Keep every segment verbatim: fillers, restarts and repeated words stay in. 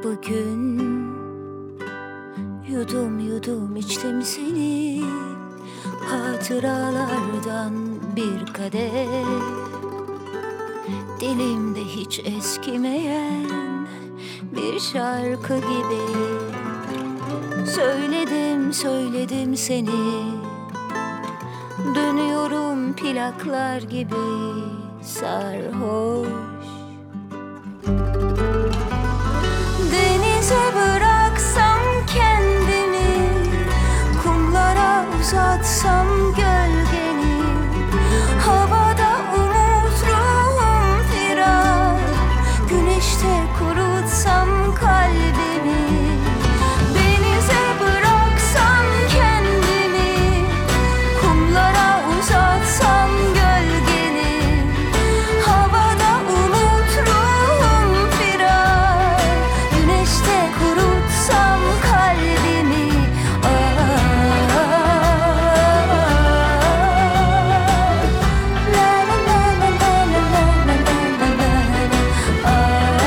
Bugün yudum yudum içtim seni, hatıralardan bir kadeh. Dilimde hiç eskimeyen bir şarkı gibi söyledim söyledim seni. Dönüyorum plaklar gibi sarhoş. Denize bıraksam kendimi, kumlara uzatsam gölgeni, havada umut ruhum firar, güneşte kurutsam kalbimi. Denize bıraksam kendimi, kumlara uzatsam gölgeni, havada umut ruhum firar, güneşte kurutsam kalbimi. Ah, la la la la la la la la la la. Ah,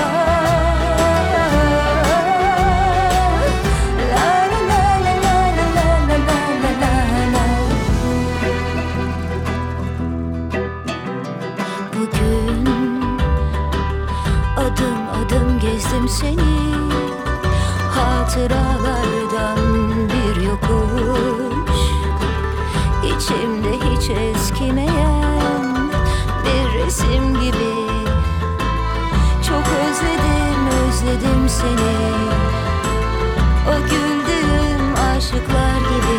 la la la la la la la la la. Bugün adım adım gezdim seni, hatıralardan bir yokuş. İçimde hiç eskimeyen bir resim gibi, çok özledim özledim seni. O güldüğüm aşıklar gibi.